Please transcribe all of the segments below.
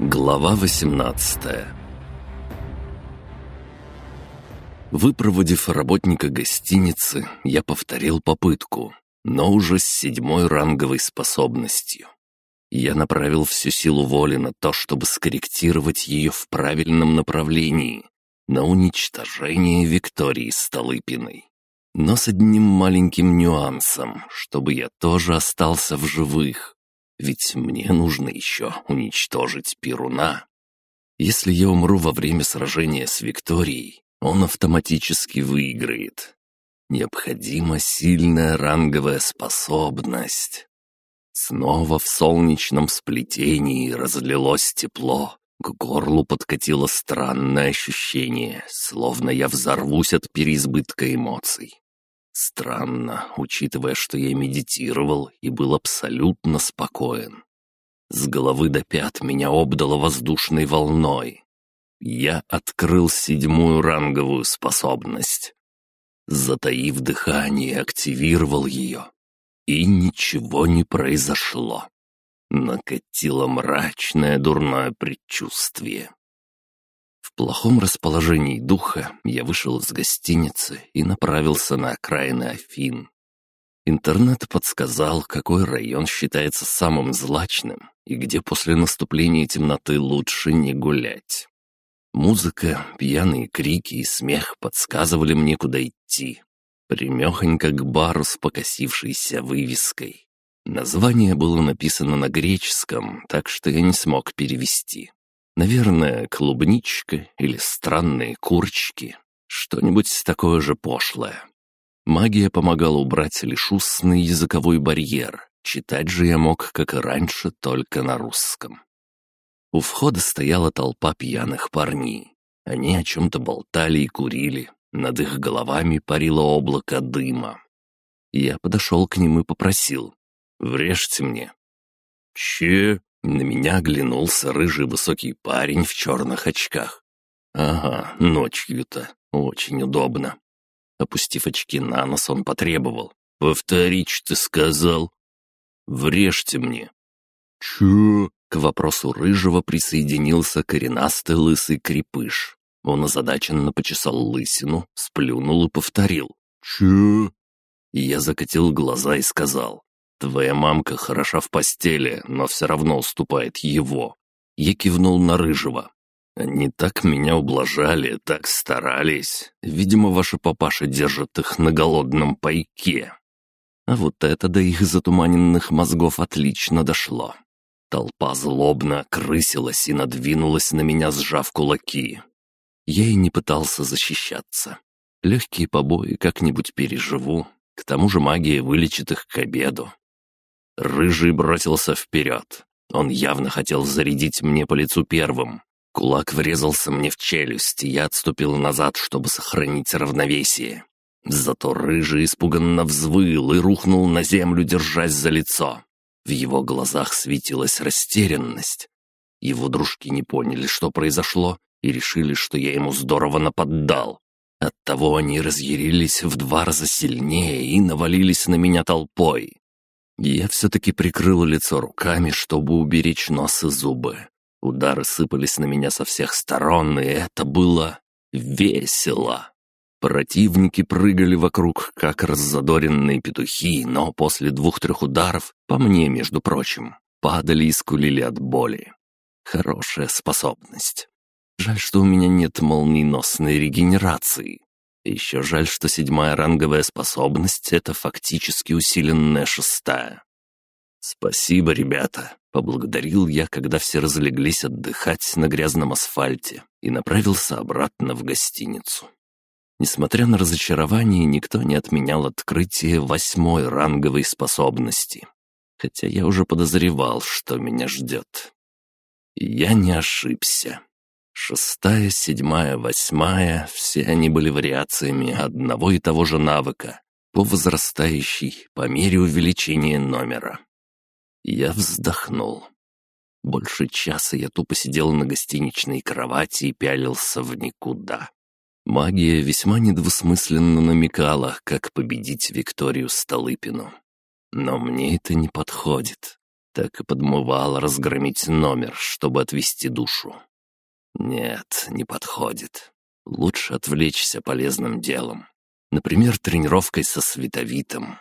Глава 18. Выпроводив работника гостиницы, я повторил попытку, но уже с 7-й ранговой способностью. Я направил всю силу воли на то, чтобы скорректировать ее в правильном направлении, на уничтожение Виктории Столыпиной. Но с одним маленьким нюансом, чтобы я тоже остался в живых. Ведь мне нужно еще уничтожить Перуна. Если я умру во время сражения с Викторией, он автоматически выиграет. Необходима сильная ранговая способность. Снова в солнечном сплетении разлилось тепло. К горлу подкатило странное ощущение, словно я взорвусь от переизбытка эмоций. Странно, учитывая, что я медитировал и был абсолютно спокоен. С головы до пят меня обдало воздушной волной. Я открыл 7-ю ранговую способность. Затаив дыхание, активировал ее. И ничего не произошло. Накатило мрачное дурное предчувствие. В плохом расположении духа я вышел из гостиницы и направился на окраины Афин. Интернет подсказал, какой район считается самым злачным и где после наступления темноты лучше не гулять. Музыка, пьяные крики и смех подсказывали мне, куда идти. Примехонько к бару с покосившейся вывеской. Название было написано на греческом, так что я не смог перевести. Наверное, клубничка или странные курочки. Что-нибудь такое же пошлое. Магия помогала убрать лишь устный языковой барьер. Читать же я мог, как и раньше, только на русском. У входа стояла толпа пьяных парней. Они о чем-то болтали и курили. Над их головами парило облако дыма. Я подошел к ним и попросил: «Врежьте мне». «Че?» На меня оглянулся рыжий высокий парень в черных очках. «Ага, ночью-то. Очень удобно». Опустив очки на нос, он потребовал: «Повтори, что ты сказал». «Врежьте мне». «Чё?» К вопросу рыжего присоединился коренастый лысый крепыш. Он озадаченно почесал лысину, сплюнул и повторил: «Чё?» И я закатил глаза и сказал: «Твоя мамка хороша в постели, но все равно уступает его». Я кивнул на рыжего. «Они так меня ублажали, так старались. Видимо, ваши папаши держат их на голодном пайке». А вот это до их затуманенных мозгов отлично дошло. Толпа злобно крысилась и надвинулась на меня, сжав кулаки. Я и не пытался защищаться. Легкие побои как-нибудь переживу, к тому же магия вылечит их к обеду. Рыжий бросился вперед. Он явно хотел зарядить мне по лицу первым. Кулак врезался мне в челюсть, и я отступил назад, чтобы сохранить равновесие. Зато рыжий испуганно взвыл и рухнул на землю, держась за лицо. В его глазах светилась растерянность. Его дружки не поняли, что произошло, и решили, что я ему здорово наподдал. Оттого они разъярились в 2 раза сильнее и навалились на меня толпой. Я все-таки прикрыл лицо руками, чтобы уберечь нос и зубы. Удары сыпались на меня со всех сторон, и это было весело. Противники прыгали вокруг, как раззадоренные петухи, но после 2-3 ударов, по мне, между прочим, падали и скулили от боли. Хорошая способность. Жаль, что у меня нет молниеносной регенерации. Еще жаль, что 7-я ранговая способность — это фактически усиленная 6-я. «Спасибо, ребята», — поблагодарил я, когда все разлеглись отдыхать на грязном асфальте, и направился обратно в гостиницу. Несмотря на разочарование, никто не отменял открытие 8-й ранговой способности, хотя я уже подозревал, что меня ждет. И я не ошибся. 6-я, 7-я, 8-я — все они были вариациями одного и того же навыка, по возрастающей по мере увеличения номера. Я вздохнул. Больше часа я тупо сидел на гостиничной кровати и пялился в никуда. Магия весьма недвусмысленно намекала, как победить Викторию Столыпину. Но мне это не подходит. Так и подмывало разгромить номер, чтобы отвести душу. Нет, не подходит. Лучше отвлечься полезным делом. Например, тренировкой со световитом.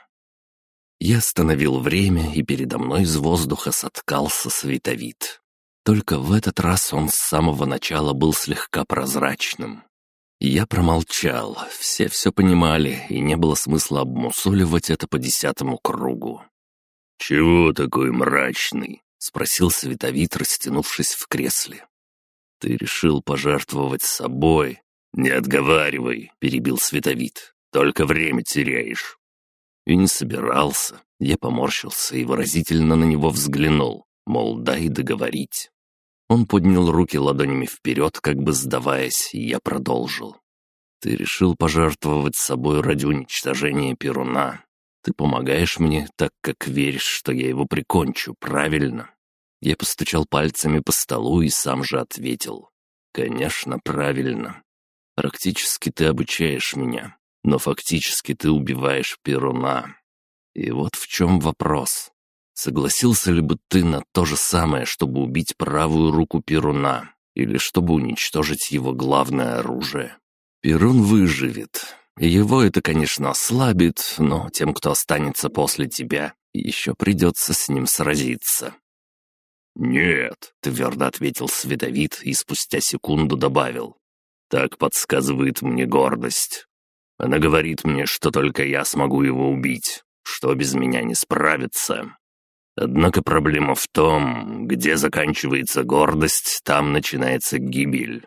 Я остановил время, и передо мной из воздуха соткался световит. Только в этот раз он с самого начала был слегка прозрачным. Я промолчал, все понимали, и не было смысла обмусоливать это по 10-му кругу. «Чего такой мрачный?» — спросил световит, растянувшись в кресле. «Ты решил пожертвовать собой?» «Не отговаривай», — перебил световит. «Только время теряешь». И не собирался. Я поморщился и выразительно на него взглянул, мол, дай договорить. Он поднял руки ладонями вперед, как бы сдаваясь, и я продолжил. «Ты решил пожертвовать собой ради уничтожения Перуна. Ты помогаешь мне, так как веришь, что я его прикончу, правильно?» Я постучал пальцами по столу и сам же ответил. «Конечно, правильно. Практически ты обучаешь меня, но фактически ты убиваешь Перуна. И вот в чем вопрос. Согласился ли бы ты на то же самое, чтобы убить правую руку Перуна, или чтобы уничтожить его главное оружие? Перун выживет. И его это, конечно, ослабит, но тем, кто останется после тебя, еще придется с ним сразиться». «Нет», — твердо ответил световит и спустя секунду добавил. «Так подсказывает мне гордость. Она говорит мне, что только я смогу его убить, что без меня не справится. Однако проблема в том, где заканчивается гордость, там начинается гибель.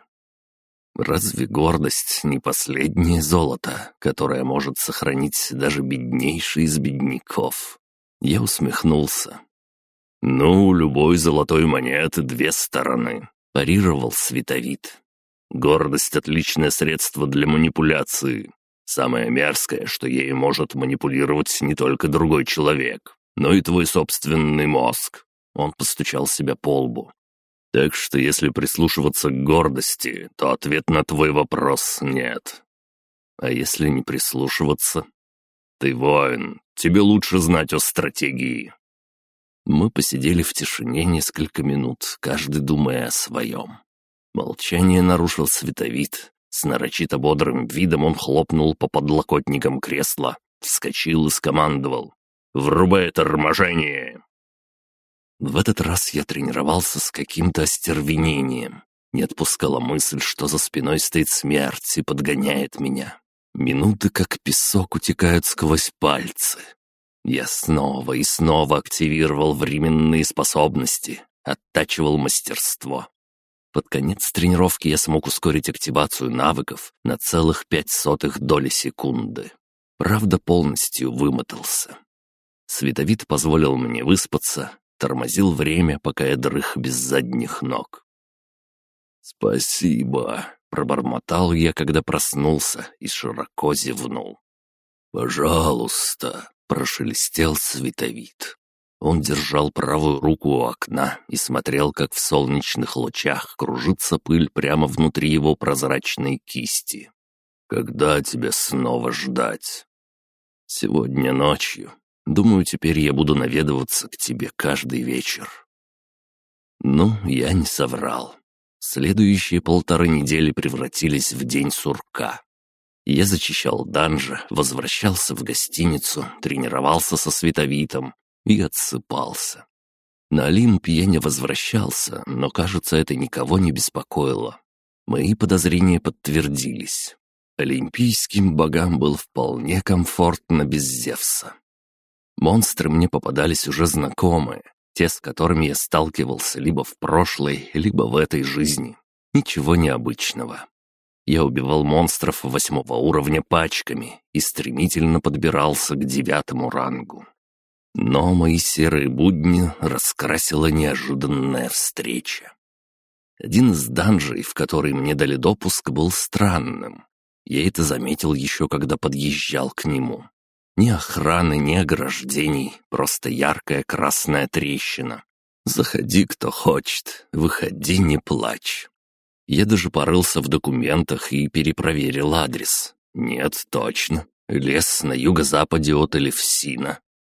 Разве гордость не последнее золото, которое может сохранить даже беднейший из бедняков?» Я усмехнулся. «Ну, у любой золотой монеты 2 стороны», — парировал световит. «Гордость — отличное средство для манипуляции. Самое мерзкое, что ей может манипулировать не только другой человек, но и твой собственный мозг». Он постучал себя по лбу. «Так что если прислушиваться к гордости, то ответ на твой вопрос — нет. А если не прислушиваться? Ты воин, тебе лучше знать о стратегии». Мы посидели в тишине несколько минут, каждый думая о своем. Молчание нарушил световит. С нарочито бодрым видом он хлопнул по подлокотникам кресла, вскочил и скомандовал: «Врубай торможение!» В этот раз я тренировался с каким-то остервенением. Не отпускала мысль, что за спиной стоит смерть и подгоняет меня. Минуты, как песок, утекают сквозь пальцы. Я снова и снова активировал временные способности, оттачивал мастерство. Под конец тренировки я смог ускорить активацию навыков на целых 0,05 доли секунды. Правда, полностью вымотался. Световит позволил мне выспаться, тормозил время, пока я дрых без задних ног. «Спасибо», — пробормотал я, когда проснулся, и широко зевнул. «Пожалуйста», — прошелестел световит. Он держал правую руку у окна и смотрел, как в солнечных лучах кружится пыль прямо внутри его прозрачной кисти. «Когда тебя снова ждать?» «Сегодня ночью. Думаю, теперь я буду наведываться к тебе каждый вечер». Ну, я не соврал. Следующие 1,5 недели превратились в день сурка. Я зачищал данжи, возвращался в гостиницу, тренировался со световитом и отсыпался. На Олимп я не возвращался, но, кажется, это никого не беспокоило. Мои подозрения подтвердились. Олимпийским богам было вполне комфортно без Зевса. Монстры мне попадались уже знакомые, те, с которыми я сталкивался либо в прошлой, либо в этой жизни. Ничего необычного. Я убивал монстров 8-го уровня пачками и стремительно подбирался к 9-му рангу. Но мои серые будни раскрасила неожиданная встреча. Один из данжей, в который мне дали допуск, был странным. Я это заметил еще, когда подъезжал к нему. Ни охраны, ни ограждений, просто яркая красная трещина. Заходи, кто хочет, выходи, не плачь. Я даже порылся в документах и перепроверил адрес. Нет, точно. Лес на юго-западе от Элевсина.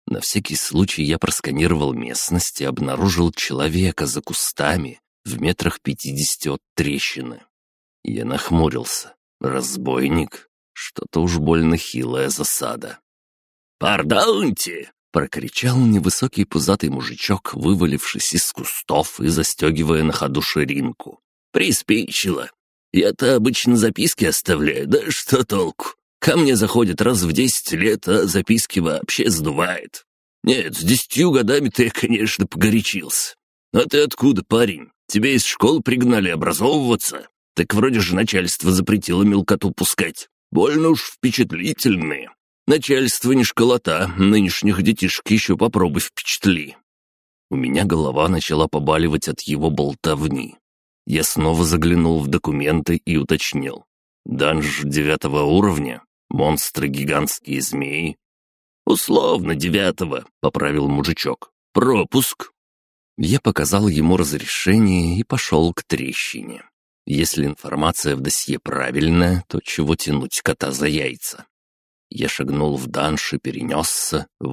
На всякий случай я просканировал местность и обнаружил человека за кустами в метрах 50 от трещины. Я нахмурился. Разбойник? Что-то уж больно хилая засада. «Пардоньте!» — прокричал невысокий пузатый мужичок, вывалившись из кустов и застегивая на ходу ширинку. «Приспичило. Я-то обычно записки оставляю, да что толку? Ко мне заходит раз в 10 лет, а записки вообще сдувает. Нет, с 10 годами-то я, конечно, погорячился. А ты откуда, парень? Тебя из школы пригнали образовываться? Так вроде же начальство запретило мелкоту пускать. Больно уж впечатлительные. Начальство не школота, нынешних детишек еще попробуй впечатли». У меня голова начала побаливать от его болтовни. Я снова заглянул в документы и уточнил. «Данж 9 уровня? Монстры гигантские змеи?» «Условно 9, поправил мужичок. «Пропуск». Я показал ему разрешение и пошел к трещине. Если информация в досье правильная, то чего тянуть кота за яйца? Я шагнул в данж и перенесся в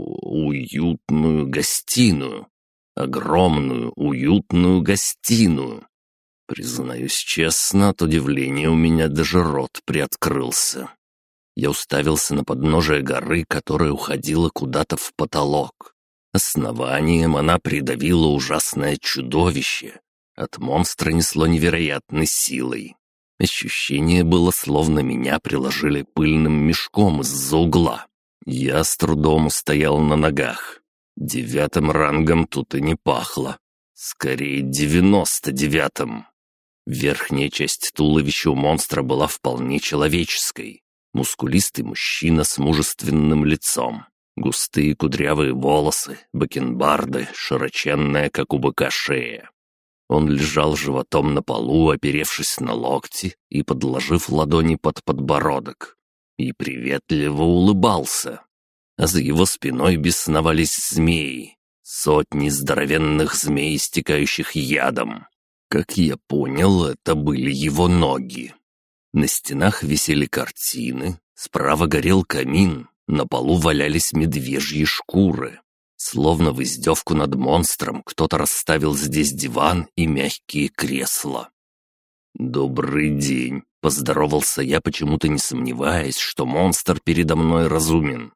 уютную гостиную. Огромную, уютную гостиную. Признаюсь честно, от удивления у меня даже рот приоткрылся. Я уставился на подножие горы, которая уходила куда-то в потолок. Основанием она придавила ужасное чудовище. От монстра несло невероятной силой. Ощущение было, словно меня приложили пыльным мешком из-за угла. Я с трудом устоял на ногах. 9 рангом тут и не пахло. Скорее 99-м. Верхняя часть туловища у монстра была вполне человеческой. Мускулистый мужчина с мужественным лицом. Густые кудрявые волосы, бакенбарды, широченная, как у быка, шея. Он лежал животом на полу, оперевшись на локти и подложив ладони под подбородок. И приветливо улыбался. А за его спиной бесновались змеи. Сотни здоровенных змей, истекающих ядом. Как я понял, это были его ноги. На стенах висели картины, справа горел камин, на полу валялись медвежьи шкуры. Словно в издевку над монстром кто-то расставил здесь диван и мягкие кресла. «Добрый день», — поздоровался я, почему-то не сомневаясь, что монстр передо мной разумен.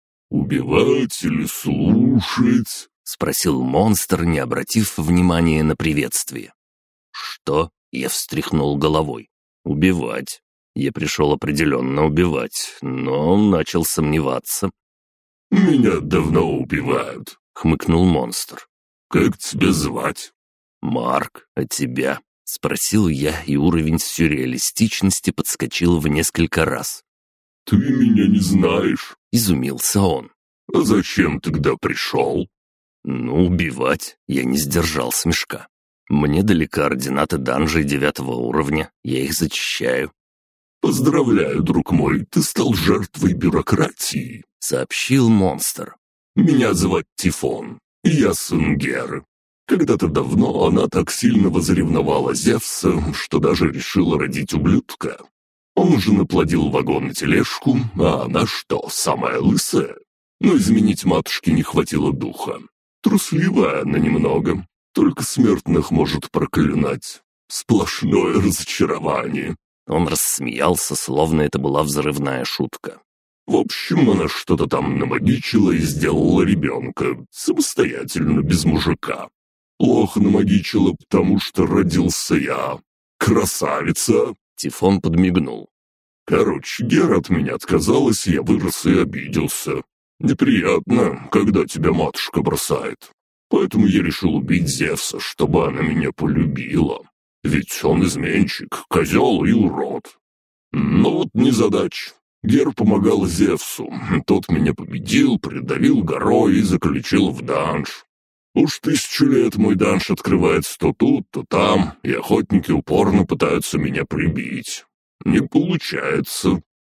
«Убивать или слушать?» — спросил монстр, не обратив внимания на приветствие. «Что?» — я встряхнул головой. «Убивать. Я пришел определенно убивать, но начал сомневаться». «Меня давно убивают», — хмыкнул монстр. «Как тебя звать?» «Марк, а тебя?» — спросил я, и уровень сюрреалистичности подскочил в несколько раз. «Ты меня не знаешь?» — изумился он. «А зачем тогда пришел?» «Ну, убивать». Я не сдержал смешка. «Мне дали координаты данжей 9 уровня, я их зачищаю». «Поздравляю, друг мой, ты стал жертвой бюрократии», — сообщил монстр. «Меня зовут Тифон, и я сын Геры. Когда-то давно она так сильно возревновала Зевса, что даже решила родить ублюдка. Он уже наплодил вагон и тележку, а она что, самая лысая? Но изменить матушке не хватило духа. Трусливая она немного, только смертных может проклинать. Сплошное разочарование». Он рассмеялся, словно это была взрывная шутка. «В общем, она что-то там намагичила и сделала ребенка, самостоятельно, без мужика. Плохо намагичила, потому что родился я. Красавица!» Тифон подмигнул. «Короче, Гера от меня отказалась, я вырос и обиделся. Неприятно, когда тебя матушка бросает. Поэтому я решил убить Зевса, чтобы она меня полюбила. Ведь он изменщик, козел и урод. Но вот незадача. Гер помогал Зевсу. Тот меня победил, придавил горой и заключил в данж. Уж 1000 лет мой данж открывается то тут, то там, и охотники упорно пытаются меня прибить. Не получается».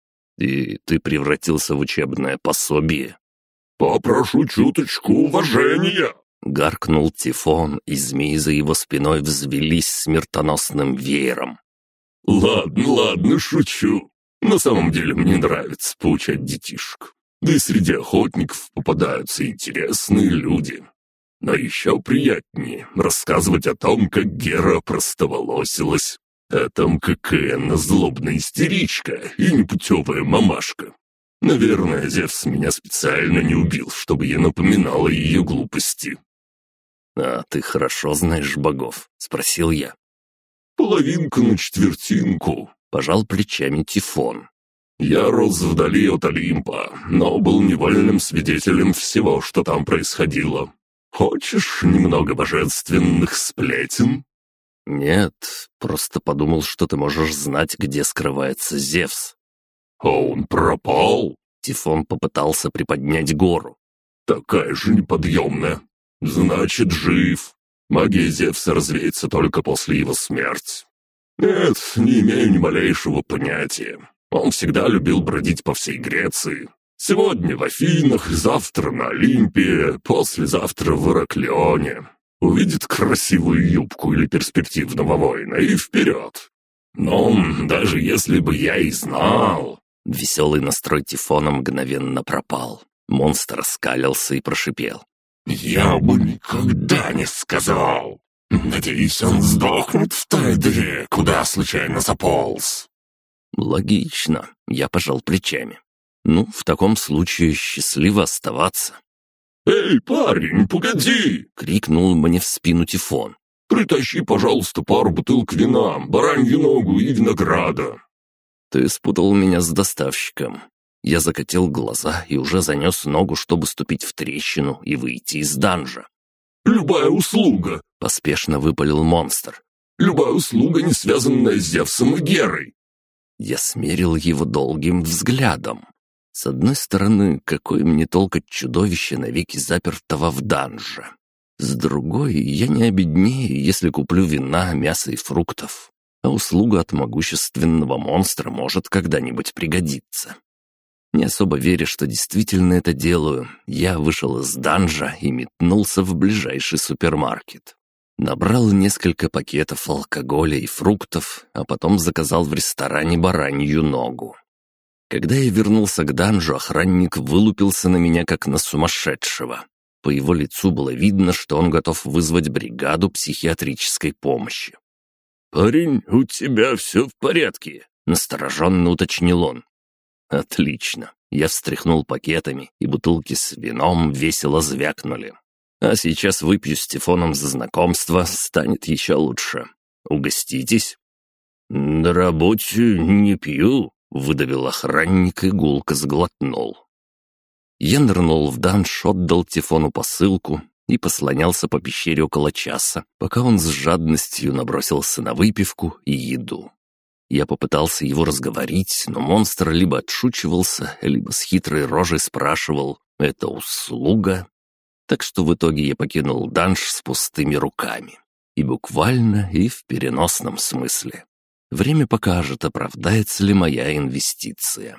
«И ты превратился в учебное пособие?» «Попрошу чуточку уважения!» Гаркнул Тифон, и змеи за его спиной взвелись смертоносным веером. «Ладно, шучу. На самом деле мне нравится поучать детишек. Да и среди охотников попадаются интересные люди. Но еще приятнее рассказывать о том, как Гера простоволосилась, о том, какая она злобная истеричка и непутевая мамашка. Наверное, Зевс меня специально не убил, чтобы я напоминал о ее глупости. «А ты хорошо знаешь богов?» — спросил я. «Половинку на четвертинку», — пожал плечами Тифон. «Я рос вдали от Олимпа, но был невольным свидетелем всего, что там происходило. Хочешь немного божественных сплетен?» «Нет, просто подумал, что ты можешь знать, где скрывается Зевс». «А он пропал?» Тифон попытался приподнять гору. «Такая же неподъемная. Значит, жив. Магия Зевса развеется только после его смерти. Нет, не имею ни малейшего понятия. Он всегда любил бродить по всей Греции. Сегодня в Афинах, завтра на Олимпе, послезавтра в Ираклионе. Увидит красивую юбку или перспективного воина и вперед. Но даже если бы я и знал...» Веселый настрой Тифона мгновенно пропал. Монстр оскалился и прошипел. «Я бы никогда не сказал. Надеюсь, он сдохнет в той дыре, куда случайно заполз». «Логично», — я пожал плечами. «Ну, в таком случае счастливо оставаться». «Эй, парень, погоди!» — крикнул мне в спину Тифон. «Притащи, пожалуйста, пару бутылок вина, баранью ногу и винограда». «Ты спутал меня с доставщиком». Я закатил глаза и уже занес ногу, чтобы ступить в трещину и выйти из данжа. «Любая услуга!» — поспешно выпалил монстр. «Любая услуга, не связанная с Зевсом и Герой!» Я смерил его долгим взглядом. С одной стороны, какой мне толк от чудовища, навеки запертого в данже. С другой, я не обеднею, если куплю вина, мяса и фруктов. А услуга от могущественного монстра может когда-нибудь пригодиться. Не особо веря, что действительно это делаю, я вышел из данжа и метнулся в ближайший супермаркет. Набрал несколько пакетов алкоголя и фруктов, а потом заказал в ресторане баранью ногу. Когда я вернулся к данжу, охранник вылупился на меня как на сумасшедшего. По его лицу было видно, что он готов вызвать бригаду психиатрической помощи. «Парень, у тебя все в порядке?» — настороженно уточнил он. «Отлично». Я встряхнул пакетами, и бутылки с вином весело звякнули. «А сейчас выпью с Тифоном за знакомство, станет еще лучше. Угоститесь?» «На работе не пью», — выдавил охранник и гулко сглотнул. Я нырнул в данж, отдал Тифону посылку и послонялся по пещере около часа, пока он с жадностью набросился на выпивку и еду. Я попытался его разговорить, но монстр либо отшучивался, либо с хитрой рожей спрашивал «это услуга?». Так что в итоге я покинул данж с пустыми руками. И буквально, и в переносном смысле. Время покажет, оправдается ли моя инвестиция.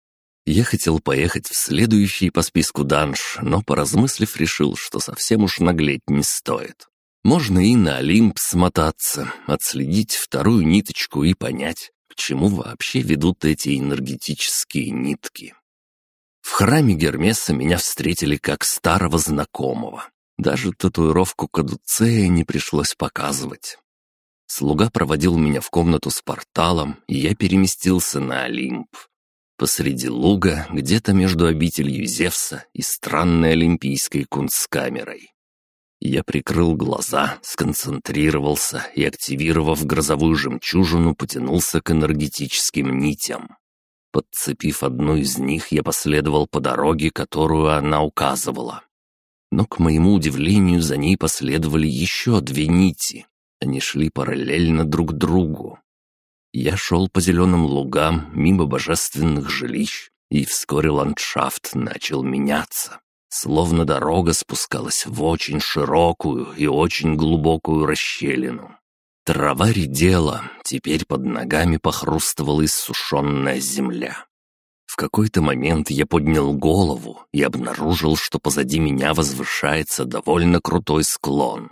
Я хотел поехать в следующий по списку данж, но, поразмыслив, решил, что совсем уж наглеть не стоит. Можно и на Олимп смотаться, отследить вторую ниточку и понять, к чему вообще ведут эти энергетические нитки. В храме Гермеса меня встретили как старого знакомого. Даже татуировку кадуцея не пришлось показывать. Слуга проводил меня в комнату с порталом, и я переместился на Олимп. Посреди луга, где-то между обителью Зевса и странной олимпийской кунсткамерой. Я прикрыл глаза, сконцентрировался и, активировав грозовую жемчужину, потянулся к энергетическим нитям. Подцепив одну из них, я последовал по дороге, которую она указывала. Но, к моему удивлению, за ней последовали еще две нити. Они шли параллельно друг другу. Я шел по зеленым лугам, мимо божественных жилищ, и вскоре ландшафт начал меняться. Словно дорога спускалась в очень широкую и очень глубокую расщелину. Трава редела, теперь под ногами похрустывала иссушенная земля. В какой-то момент я поднял голову и обнаружил, что позади меня возвышается довольно крутой склон.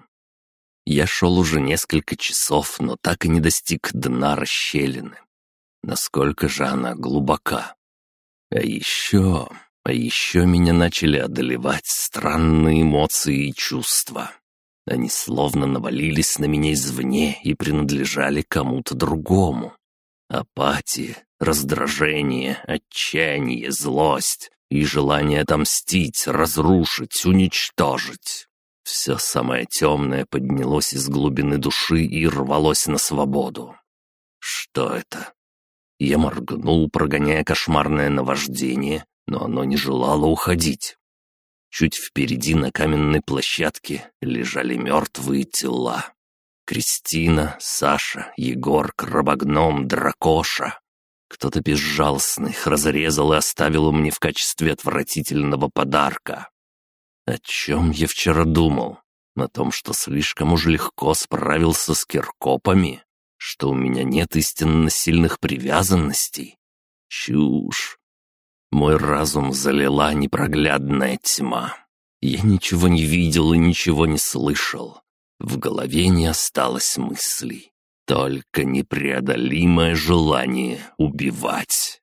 Я шел уже несколько часов, но так и не достиг дна расщелины. Насколько же она глубока. А А еще меня начали одолевать странные эмоции и чувства. Они словно навалились на меня извне и принадлежали кому-то другому. Апатия, раздражение, отчаяние, злость и желание отомстить, разрушить, уничтожить. Все самое темное поднялось из глубины души и рвалось на свободу. Что это? Я моргнул, прогоняя кошмарное наваждение, но оно не желало уходить. Чуть впереди на каменной площадке лежали мертвые тела. Кристина, Саша, Егор, Крабогном, Дракоша. Кто-то безжалостный их разрезал и оставил мне в качестве отвратительного подарка. О чем я вчера думал? О том, что слишком уж легко справился с киркопами? Что у меня нет истинно сильных привязанностей? Чушь. Мой разум залила непроглядная тьма. Я ничего не видел и ничего не слышал. В голове не осталось мыслей, только непреодолимое желание убивать.